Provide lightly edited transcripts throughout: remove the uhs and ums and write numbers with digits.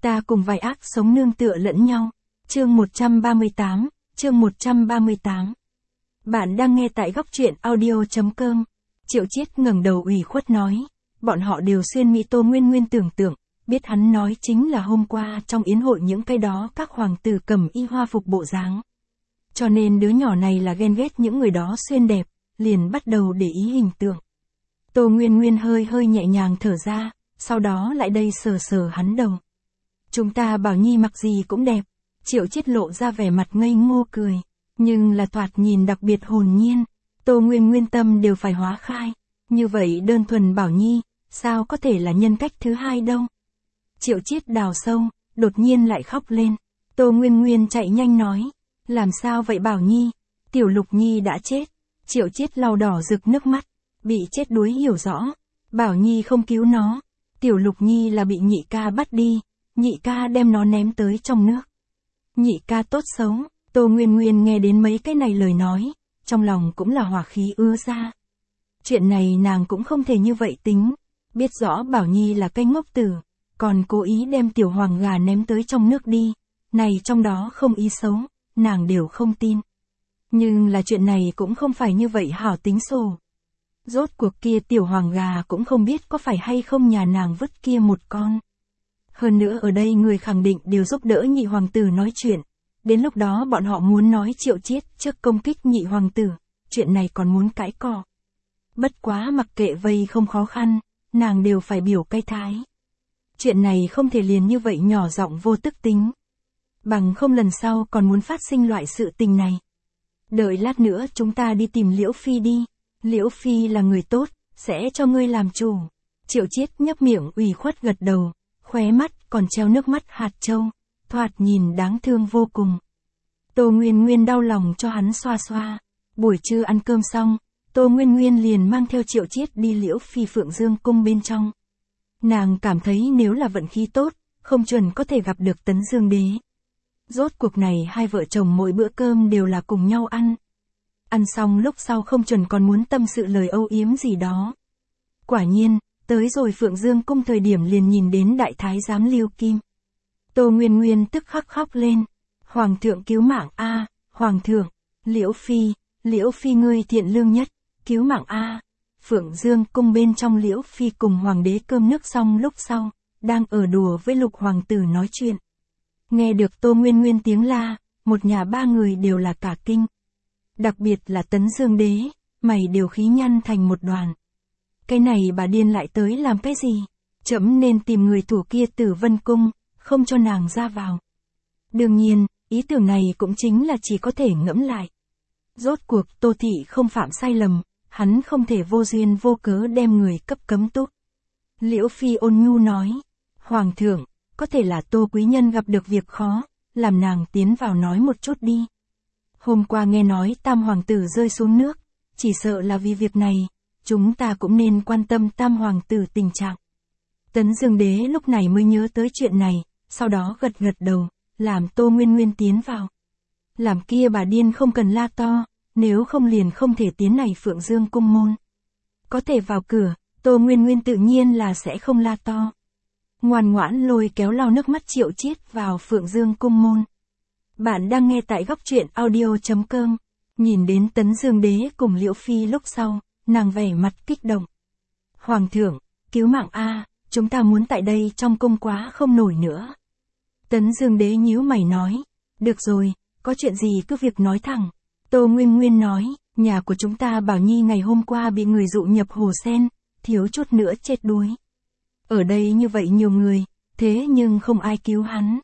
Ta cùng vài ác sống nương tựa lẫn nhau. Chương 138, chương 138. Bạn đang nghe tại góc truyện audio.com. Triệu Chiết ngẩng đầu ủy khuất nói, bọn họ đều xuyên mỹ Tô Nguyên Nguyên tưởng tượng, biết hắn nói chính là hôm qua trong yến hội những cái đó các hoàng tử cầm y hoa phục bộ dáng. Cho nên đứa nhỏ này là ghen ghét những người đó xuyên đẹp, liền bắt đầu để ý hình tượng. Tô Nguyên Nguyên hơi hơi nhẹ nhàng thở ra, sau đó lại đây sờ sờ hắn đầu. Chúng ta Bảo Nhi mặc gì cũng đẹp. Triệu Chiết lộ ra vẻ mặt ngây ngô cười, nhưng là thoạt nhìn đặc biệt hồn nhiên. Tô Nguyên Nguyên tâm đều phải hóa khai, như vậy đơn thuần Bảo Nhi, sao có thể là nhân cách thứ hai đâu. Triệu Chiết đào sâu, đột nhiên lại khóc lên. Tô Nguyên Nguyên chạy nhanh nói, làm sao vậy Bảo Nhi, Tiểu Lục Nhi đã chết. Triệu Chiết lau đỏ rực nước mắt, bị chết đuối hiểu rõ, Bảo Nhi không cứu nó, Tiểu Lục Nhi là bị nhị ca bắt đi, nhị ca đem nó ném tới trong nước. Nhị ca tốt xấu, Tô Nguyên Nguyên nghe đến mấy cái này lời nói, trong lòng cũng là hỏa khí ứa ra. Chuyện này nàng cũng không thể như vậy tính, biết rõ Bảo Nhi là cái ngốc tử, còn cố ý đem tiểu hoàng gà ném tới trong nước đi, này trong đó không ý xấu, nàng đều không tin. Nhưng là chuyện này cũng không phải như vậy hảo tính sổ. Rốt cuộc kia tiểu hoàng gà cũng không biết có phải hay không nhà nàng vứt kia một con. Hơn nữa ở đây người khẳng định đều giúp đỡ nhị hoàng tử nói chuyện. Đến lúc đó bọn họ muốn nói Triệu Chiết trước công kích nhị hoàng tử, chuyện này còn muốn cãi cọ. Bất quá mặc kệ vây không khó khăn, nàng đều phải biểu cái thái. Chuyện này không thể liền như vậy nhỏ giọng vô tức tính. Bằng không lần sau còn muốn phát sinh loại sự tình này. Đợi lát nữa chúng ta đi tìm Liễu Phi đi. Liễu Phi là người tốt, sẽ cho ngươi làm chủ. Triệu Chiết nhấp miệng ủy khuất gật đầu, khóe mắt còn treo nước mắt hạt châu, thoạt nhìn đáng thương vô cùng. Tô Nguyên Nguyên đau lòng cho hắn xoa xoa. Buổi trưa ăn cơm xong, Tô Nguyên Nguyên liền mang theo Triệu Chiết đi Liễu Phi Phượng Dương cung bên trong. Nàng cảm thấy nếu là vận khí tốt, không chuẩn có thể gặp được Tấn Dương Đế. Rốt cuộc này hai vợ chồng mỗi bữa cơm đều là cùng nhau ăn. Ăn xong lúc sau không chuẩn còn muốn tâm sự lời âu yếm gì đó. Quả nhiên, tới rồi Phượng Dương cung thời điểm liền nhìn đến đại thái giám Lưu Kim. Tô Nguyên Nguyên tức khắc khóc lên. Hoàng thượng cứu mạng a, Hoàng thượng, Liễu Phi ngươi thiện lương nhất, cứu mạng a. Phượng Dương cung bên trong Liễu Phi cùng hoàng đế cơm nước xong lúc sau, đang ở đùa với Lục hoàng tử nói chuyện. Nghe được Tô Nguyên Nguyên tiếng la, một nhà ba người đều là cả kinh. Đặc biệt là Tấn Dương Đế, mày đều khí nhăn thành một đoàn. Cái này bà điên lại tới làm cái gì? Trẫm nên tìm người thủ kia Tử Vân cung, không cho nàng ra vào. Đương nhiên, ý tưởng này cũng chính là chỉ có thể ngẫm lại. Rốt cuộc Tô Thị không phạm sai lầm, hắn không thể vô duyên vô cớ đem người cấp cấm túc. Liễu Phi ôn nhu nói, Hoàng thượng, có thể là Tô quý nhân gặp được việc khó, làm nàng tiến vào nói một chút đi. Hôm qua nghe nói Tam hoàng tử rơi xuống nước, chỉ sợ là vì việc này, chúng ta cũng nên quan tâm Tam hoàng tử tình trạng. Tấn Dương Đế lúc này mới nhớ tới chuyện này, sau đó gật gật đầu, làm Tô Nguyên Nguyên tiến vào. Làm kia bà điên không cần la to, nếu không liền không thể tiến này Phượng Dương cung môn. Có thể vào cửa, Tô Nguyên Nguyên tự nhiên là sẽ không la to. Ngoan ngoãn lôi kéo lau nước mắt Triệu Chiết vào Phượng Dương cung môn. Bạn đang nghe tại góc truyện audio.com. Nhìn đến Tấn Dương Đế cùng Liễu Phi lúc sau, nàng vẻ mặt kích động. Hoàng thượng, cứu mạng a, chúng ta muốn tại đây trong cung quá không nổi nữa. Tấn Dương Đế nhíu mày nói, được rồi, có chuyện gì cứ việc nói thẳng. Tô Nguyên Nguyên nói, nhà của chúng ta Bảo Nhi ngày hôm qua bị người dụ nhập hồ sen, thiếu chút nữa chết đuối. Ở đây như vậy nhiều người, thế nhưng không ai cứu hắn.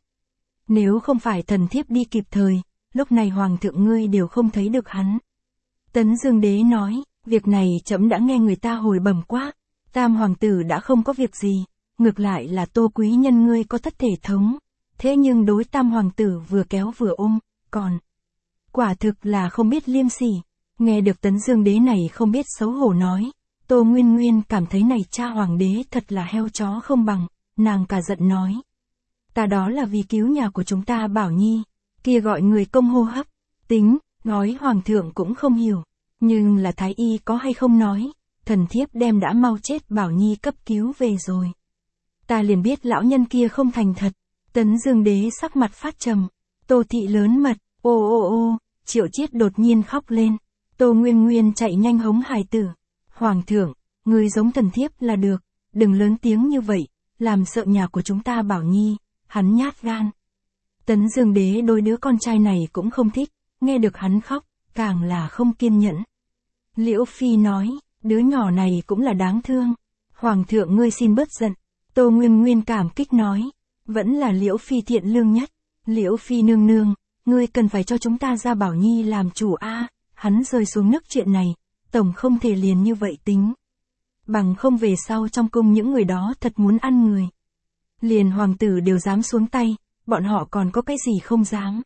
Nếu không phải thần thiếp đi kịp thời, lúc này hoàng thượng ngươi đều không thấy được hắn. Tấn Dương Đế nói, việc này trẫm đã nghe người ta hồi bẩm quá, Tam hoàng tử đã không có việc gì, ngược lại là Tô quý nhân ngươi có thất thể thống, thế nhưng đối Tam hoàng tử vừa kéo vừa ôm, còn quả thực là không biết liêm sỉ. Nghe được Tấn Dương Đế này không biết xấu hổ nói, Tô Nguyên Nguyên cảm thấy này cha hoàng đế thật là heo chó không bằng, nàng cả giận nói. Ta đó là vì cứu nhà của chúng ta Bảo Nhi, kia gọi người công hô hấp, tính, nói hoàng thượng cũng không hiểu, nhưng là thái y có hay không nói, thần thiếp đem đã mau chết Bảo Nhi cấp cứu về rồi. Ta liền biết lão nhân kia không thành thật, Tấn Dương Đế sắc mặt phát trầm. Tô Thị lớn mật, ô, Triệu Chiết đột nhiên khóc lên. Tô Nguyên Nguyên chạy nhanh hống hài tử. Hoàng thượng, người giống thần thiếp là được, đừng lớn tiếng như vậy, làm sợ nhà của chúng ta Bảo Nhi, hắn nhát gan. Tấn Dương Đế đôi đứa con trai này cũng không thích, nghe được hắn khóc, càng là không kiên nhẫn. Liễu Phi nói, đứa nhỏ này cũng là đáng thương. Hoàng thượng ngươi xin bớt giận. Tô Nguyên Nguyên cảm kích nói, vẫn là Liễu Phi thiện lương nhất. Liễu Phi nương nương, ngươi cần phải cho chúng ta ra Bảo Nhi làm chủ a. Hắn rơi xuống nước chuyện này, tổng không thể liền như vậy tính. Bằng không về sau trong cung những người đó thật muốn ăn người. Liền hoàng tử đều dám xuống tay, bọn họ còn có cái gì không dám.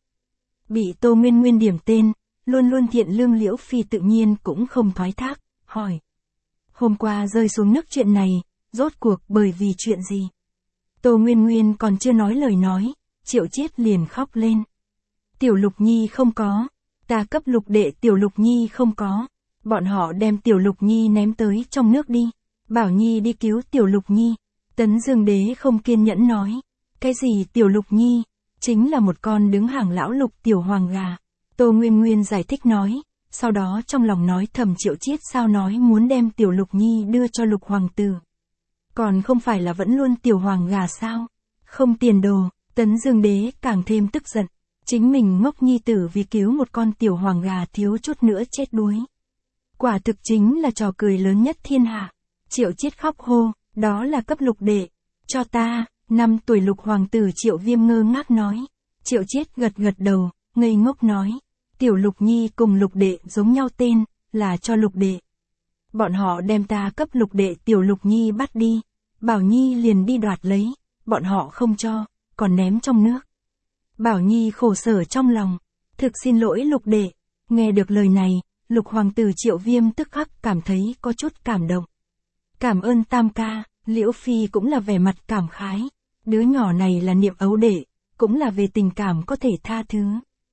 Bị Tô Nguyên Nguyên điểm tên, luôn luôn thiện lương Liễu Phi tự nhiên cũng không thoái thác, hỏi. Hôm qua rơi xuống nước chuyện này, rốt cuộc bởi vì chuyện gì? Tô Nguyên Nguyên còn chưa nói lời nói, Triệu Chiết liền khóc lên. Tiểu Lục Nhi không có, ta cấp lục đệ Tiểu Lục Nhi không có, bọn họ đem Tiểu Lục Nhi ném tới trong nước đi, Bảo Nhi đi cứu Tiểu Lục Nhi. Tấn Dương Đế không kiên nhẫn nói, cái gì Tiểu Lục Nhi, chính là một con đứng hàng lão lục tiểu hoàng gà. Tô Nguyên Nguyên giải thích nói, sau đó trong lòng nói thầm Triệu Chiết sao nói muốn đem Tiểu Lục Nhi đưa cho Lục Hoàng tử. Còn không phải là vẫn luôn tiểu hoàng gà sao? Không tiền đồ. Tấn Dương Đế càng thêm tức giận. Chính mình ngốc nhi tử vì cứu một con tiểu hoàng gà thiếu chút nữa chết đuối. Quả thực chính là trò cười lớn nhất thiên hạ. Triệu Chiết khóc hô, đó là cấp lục đệ. Cho ta, 5 tuổi Lục Hoàng tử Triệu Viêm ngơ ngác nói. Triệu Chiết gật gật đầu, ngây ngốc nói. Tiểu Lục Nhi cùng lục đệ giống nhau tên, là cho lục đệ. Bọn họ đem ta cấp lục đệ Tiểu Lục Nhi bắt đi. Bảo Nhi liền đi đoạt lấy, bọn họ không cho, còn ném trong nước. Bảo Nhi khổ sở trong lòng, thực xin lỗi lục đệ. Nghe được lời này, Lục Hoàng tử Triệu Viêm tức khắc cảm thấy có chút cảm động. Cảm ơn tam ca, Liễu Phi cũng là vẻ mặt cảm khái. Đứa nhỏ này là niệm ấu đệ, cũng là về tình cảm có thể tha thứ.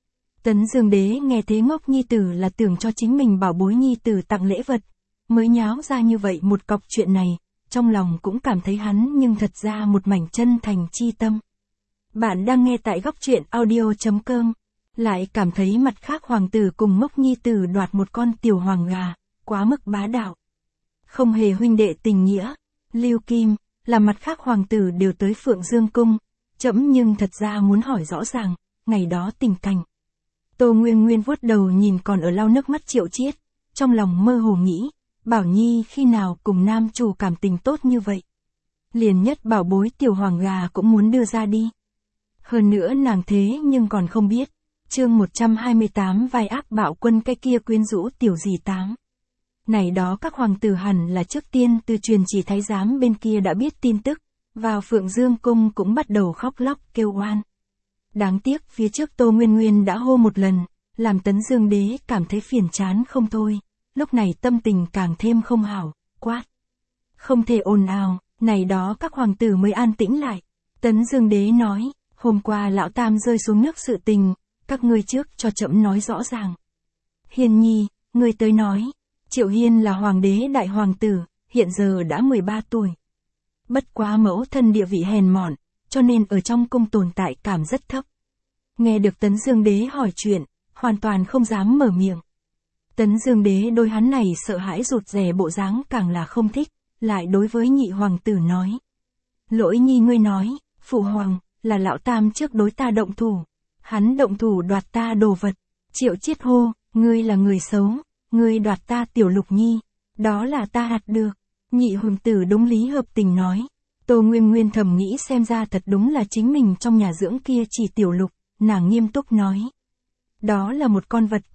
Tấn Dương Đế nghe thế ngốc nhi tử là tưởng cho chính mình bảo bối nhi tử tặng lễ vật, mới nháo ra như vậy một cọc chuyện này, trong lòng cũng cảm thấy hắn nhưng thật ra một mảnh chân thành chi tâm. Bạn đang nghe tại góc truyện audio.com, lại cảm thấy mặt khác hoàng tử cùng ngốc nhi tử đoạt một con tiểu hoàng gà, quá mức bá đạo. Không hề huynh đệ tình nghĩa, Lưu Kim, là mặt khác hoàng tử đều tới Phượng Dương Cung, trẫm nhưng thật ra muốn hỏi rõ ràng, ngày đó tình cảnh. Tô Nguyên Nguyên vuốt đầu nhìn còn ở lau nước mắt Triệu Chiết, trong lòng mơ hồ nghĩ, Bảo Nhi khi nào cùng nam chủ cảm tình tốt như vậy. Liền nhất bảo bối tiểu hoàng gà cũng muốn đưa ra đi. Hơn nữa nàng thế nhưng còn không biết, chương 128 vai ác bạo quân cái kia quyến rũ tiểu dì tám. Này đó các hoàng tử hẳn là trước tiên từ truyền chỉ thái giám bên kia đã biết tin tức, vào Phượng Dương Cung cũng bắt đầu khóc lóc kêu oan. Đáng tiếc phía trước Tô Nguyên Nguyên đã hô một lần, làm Tấn Dương Đế cảm thấy phiền chán không thôi, lúc này tâm tình càng thêm không hảo, quát. Không thể ồn ào, này đó các hoàng tử mới an tĩnh lại. Tấn Dương Đế nói, hôm qua lão tam rơi xuống nước sự tình, các ngươi trước cho trẫm nói rõ ràng. Hiên Nhi, ngươi tới nói, Triệu Hiên là hoàng đế đại hoàng tử, hiện giờ đã 13 tuổi. Bất quá mẫu thân địa vị hèn mọn, cho nên ở trong cung tồn tại cảm rất thấp. Nghe được Tấn Dương Đế hỏi chuyện, hoàn toàn không dám mở miệng. Tấn Dương Đế đôi hắn này sợ hãi rụt rè bộ dáng càng là không thích, lại đối với nhị hoàng tử nói. Lỗi nhi ngươi nói, phụ hoàng, là lão tam trước đối ta động thủ. Hắn động thủ đoạt ta đồ vật. Triệu Chiết hô, ngươi là người xấu, ngươi đoạt ta Tiểu Lục Nhi, đó là ta hạt được. Nhị hoàng tử đúng lý hợp tình nói. Tô Nguyên Nguyên thầm nghĩ xem ra thật đúng là chính mình trong nhà dưỡng kia chỉ Tiểu Lục, nàng nghiêm túc nói. Đó là một con vật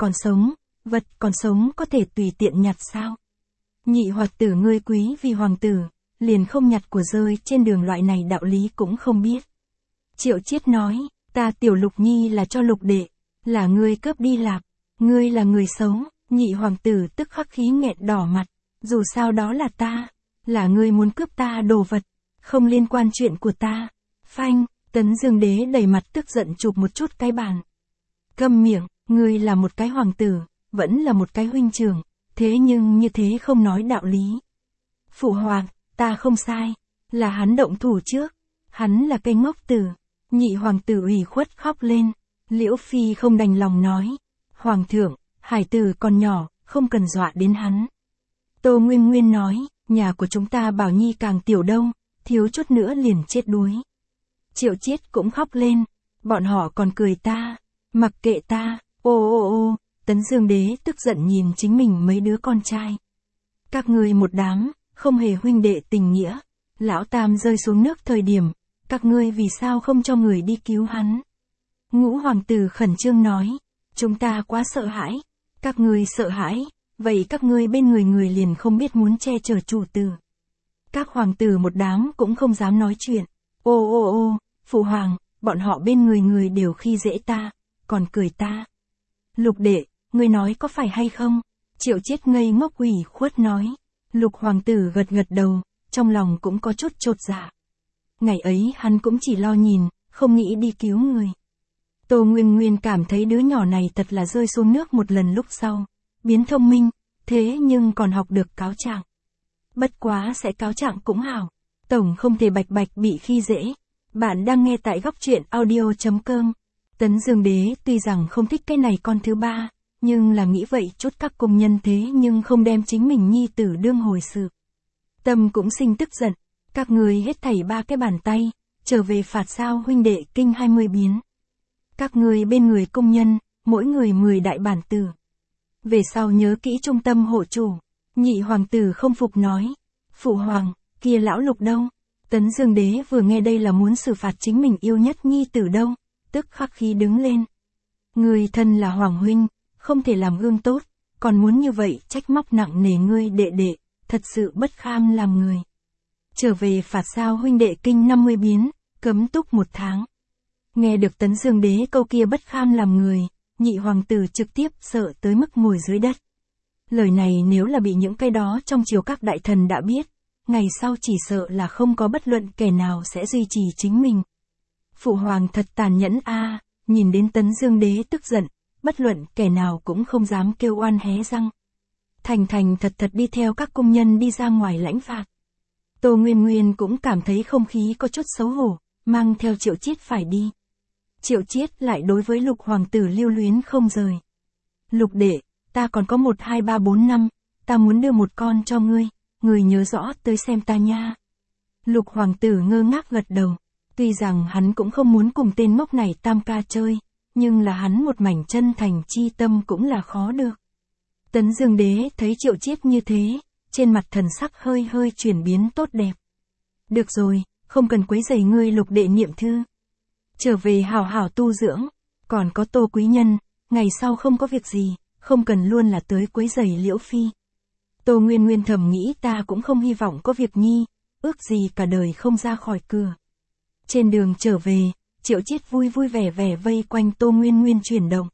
còn sống có thể tùy tiện nhặt sao? Nhị hoàng tử ngươi quý vì hoàng tử, liền không nhặt của rơi trên đường loại này đạo lý cũng không biết. Triệu Chiết nói, ta Tiểu Lục Nhi là cho lục đệ, là ngươi cướp đi lạc, ngươi là người xấu. Nhị hoàng tử tức khắc khí nghẹn đỏ mặt, dù sao đó là ta, là ngươi muốn cướp ta đồ vật, không liên quan chuyện của ta. Phanh, Tấn Dương Đế đầy mặt tức giận chụp một chút cái bàn. Câm miệng, ngươi là một cái hoàng tử, vẫn là một cái huynh trưởng, thế nhưng như thế không nói đạo lý. Phụ hoàng, ta không sai, là hắn động thủ trước, hắn là cây ngốc tử, Nhị hoàng tử ủy khuất khóc lên. Liễu Phi không đành lòng nói. Hoàng thượng, hải tử còn nhỏ, không cần dọa đến hắn. Tô Nguyên Nguyên nói, nhà của chúng ta Bảo Nhi càng tiểu đâu, thiếu chút nữa liền chết đuối. Triệu Chiết cũng khóc lên. Bọn họ còn cười ta. Mặc kệ ta. Ô. Tấn Dương Đế tức giận nhìn chính mình mấy đứa con trai. Các ngươi một đám, không hề huynh đệ tình nghĩa. Lão Tam rơi xuống nước thời điểm, các ngươi vì sao không cho người đi cứu hắn? Ngũ hoàng tử khẩn trương nói, chúng ta quá sợ hãi. Các ngươi sợ hãi, vậy các ngươi bên người liền không biết muốn che chở chủ tử. Các hoàng tử một đám cũng không dám nói chuyện. Ô, phụ hoàng, bọn họ bên người đều khi dễ ta, còn cười ta. Lục đệ, ngươi nói có phải hay không? Triệu Chiết ngây ngốc ủy khuất nói. Lục hoàng tử gật đầu, trong lòng cũng có chút chột dạ. Ngày ấy hắn cũng chỉ lo nhìn, không nghĩ đi cứu người. Tô Nguyên Nguyên cảm thấy đứa nhỏ này thật là rơi xuống nước một lần lúc sau, biến thông minh, thế nhưng còn học được cáo trạng. Bất quá sẽ cáo trạng cũng hảo, tổng không thể bạch bị khi dễ. Bạn đang nghe tại góc truyện audio.com. Tấn Dương Đế tuy rằng không thích cái này con thứ ba, nhưng là nghĩ vậy chút các công nhân thế nhưng không đem chính mình nhi tử đương hồi sự. Tâm cũng sinh tức giận, các người hết thảy 3 cái bàn tay, trở về phạt sao huynh đệ kinh 20 biến. Các người bên người công nhân, mỗi người 10 đại bản tử. Về sau nhớ kỹ trung tâm hộ chủ. Nhị hoàng tử không phục nói. Phụ hoàng, kia lão Lục đâu? Tấn Dương Đế vừa nghe đây là muốn xử phạt chính mình yêu nhất nhi tử đâu, tức khắc khí đứng lên. Người thân là hoàng huynh, không thể làm gương tốt, còn muốn như vậy trách móc nặng nề ngươi đệ, thật sự bất kham làm người. Trở về phạt sao huynh đệ kinh 50 biến, cấm túc 1 tháng. Nghe được Tấn Dương Đế câu kia bất kham làm người, nhị hoàng tử trực tiếp sợ tới mức ngồi dưới đất. Lời này nếu là bị những cái đó trong triều các đại thần đã biết, ngày sau chỉ sợ là không có bất luận kẻ nào sẽ duy trì chính mình. Phụ hoàng thật tàn nhẫn a, nhìn đến Tấn Dương Đế tức giận, bất luận kẻ nào cũng không dám kêu oan hé răng. Thành thật đi theo các công nhân đi ra ngoài lãnh phạt. Tô Nguyên Nguyên cũng cảm thấy không khí có chút xấu hổ, mang theo Triệu Chiết phải đi. Triệu Chiết lại đối với Lục hoàng tử lưu luyến không rời. Lục đệ, ta còn có 1, 2, 3, 4, 5, ta muốn đưa một con cho ngươi, người nhớ rõ tới xem ta nha. Lục hoàng tử ngơ ngác gật đầu, tuy rằng hắn cũng không muốn cùng tên ngốc này tam ca chơi, nhưng là hắn một mảnh chân thành chi tâm cũng là khó được. Tấn Dương Đế thấy Triệu Chiết như thế, trên mặt thần sắc hơi chuyển biến tốt đẹp. Được rồi, không cần quấy rầy ngươi Lục đệ niệm thư. Trở về hảo hảo tu dưỡng, còn có Tô quý nhân, ngày sau không có việc gì, không cần luôn là tới quấy rầy Liễu Phi. Tô Nguyên Nguyên thầm nghĩ ta cũng không hy vọng có việc nhi, ước gì cả đời không ra khỏi cửa. Trên đường trở về, Triệu Chiết vui vẻ vây quanh Tô Nguyên Nguyên chuyển động.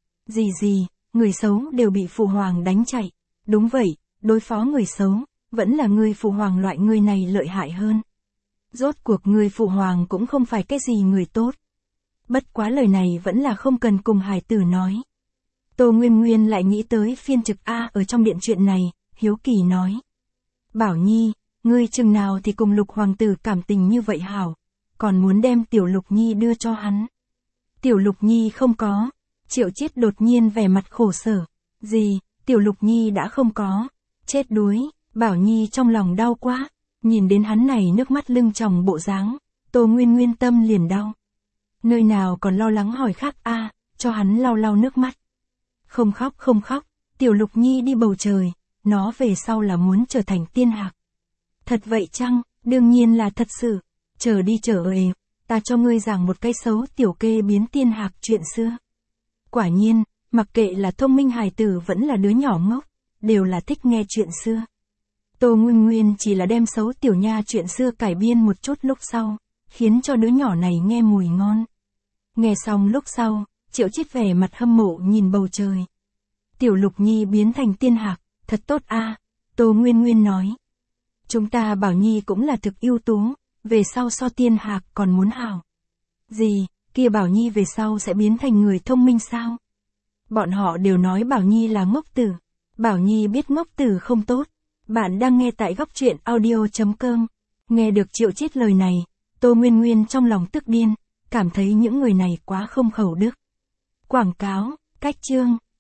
Gì, người xấu đều bị phụ hoàng đánh chạy. Đúng vậy, đối phó người xấu, vẫn là người phụ hoàng loại người này lợi hại hơn. Rốt cuộc người phụ hoàng cũng không phải cái gì người tốt. Bất quá lời này vẫn là không cần cùng hải tử nói. Tô Nguyên Nguyên lại nghĩ tới phiên trực A ở trong điện chuyện này, hiếu kỳ nói. Bảo Nhi, ngươi chừng nào thì cùng Lục hoàng tử cảm tình như vậy hảo, còn muốn đem Tiểu Lục Nhi đưa cho hắn. Tiểu Lục Nhi không có. Triệu Chiết đột nhiên vẻ mặt khổ sở. Gì, Tiểu Lục Nhi đã không có. Chết đuối, Bảo Nhi trong lòng đau quá. Nhìn đến hắn này nước mắt lưng tròng bộ dáng, Tô Nguyên Nguyên tâm liền đau. Nơi nào còn lo lắng hỏi khác a, cho hắn lau nước mắt. Không khóc, Tiểu Lục Nhi đi bầu trời, nó về sau là muốn trở thành tiên hạc. Thật vậy chăng? Đương nhiên là thật sự. Chờ đi ta cho ngươi giảng một cái xấu tiểu kê biến tiên hạc chuyện xưa. Quả nhiên, mặc kệ là thông minh hài tử vẫn là đứa nhỏ ngốc, đều là thích nghe chuyện xưa. Tô Nguyên Nguyên chỉ là đem xấu tiểu nha chuyện xưa cải biên một chút lúc sau, khiến cho đứa nhỏ này nghe mùi ngon. Nghe xong lúc sau, Triệu Chiết vẻ mặt hâm mộ nhìn bầu trời. Tiểu Lục Nhi biến thành tiên hạc, thật tốt a. Tô Nguyên Nguyên nói. Chúng ta Bảo Nhi cũng là thực ưu tú, về sau so tiên hạc còn muốn hảo. Gì, kia Bảo Nhi về sau sẽ biến thành người thông minh sao? Bọn họ đều nói Bảo Nhi là ngốc tử. Bảo Nhi biết ngốc tử không tốt. Bạn đang nghe tại góc truyện audio.com. Nghe được Triệu Chiết lời này, Tô Nguyên Nguyên trong lòng tức điên, cảm thấy những người này quá không khẩu đức. Quảng cáo, cách chương.